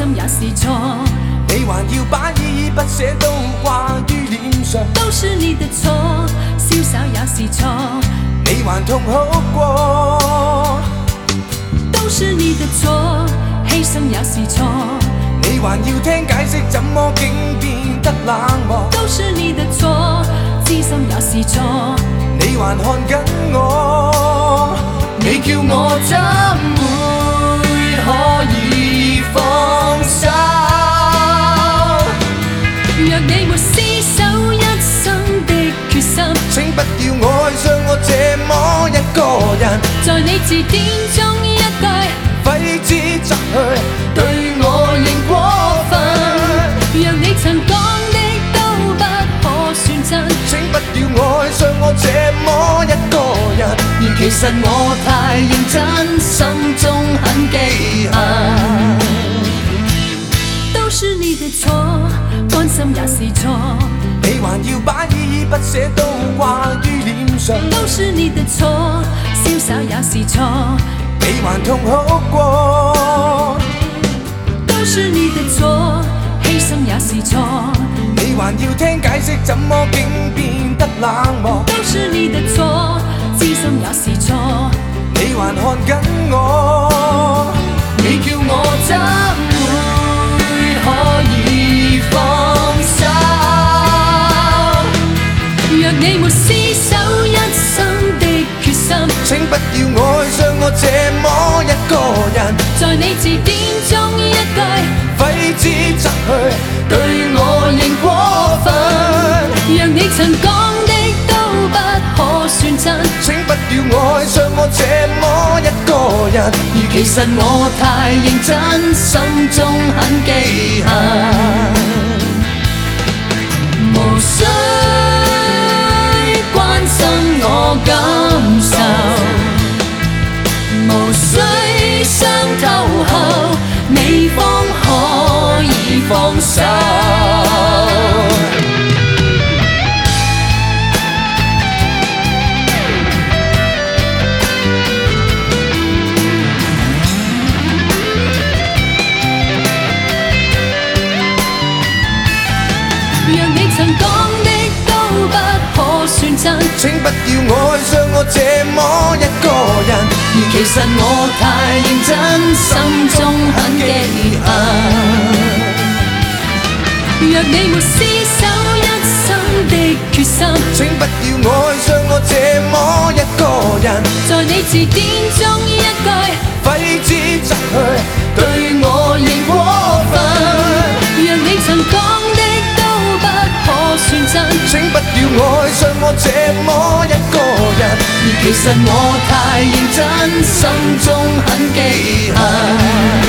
心也是错。 你还要把依依不舍都挂于脸上， 都是你的错，潇洒也是错。 你还痛哭过， 都是你的错，牺牲也是错。 你还要听解释，怎么竟变得冷漠？ 都是你的错，知心也是错。 你还看紧我，你叫我怎会可以放手？ 若你没厮守一生的決心， 請不要愛上我這麼一個人， 在你字典中一句廢紙摘去，對我仍過分。 若你曾講的都不可算真， 請不要愛上我這麼一個人，而其實我太認真，心中很記恨。 都是你的錯，甘心也是錯。 你還要把依依不捨都掛於臉上， 都是你的錯，瀟灑也是錯。 你還痛哭過， 都是你的錯，犧牲也是錯。 你還要聽解釋，怎麼竟變得冷漠？ 都是你的錯，知心也是錯。 你還看緊我，你叫我怎會可以放手？ 若你沒厮守一生的決心， 請不要愛上我這麼一個人， 在你字典中一句廢紙摘去，對我仍過分。 若你曾講的都不可算真， 請不要愛上我這麼一個人，而其實我太認真，心中很記恨。無需關心我感受，無需傷透後你方可以放手。 若你曾講的都不可算真， 請不要愛上我這麼一個人，而其實我太認真，心中很記恨。 若你沒厮守一生的決心， 請不要愛上我這麼一個人， 在你字典中一句廢紙摘去，對我仍過分。 若你曾講的都不可算真， 請不要愛上我這麼一個人，而其實我太認真，心中很記恨。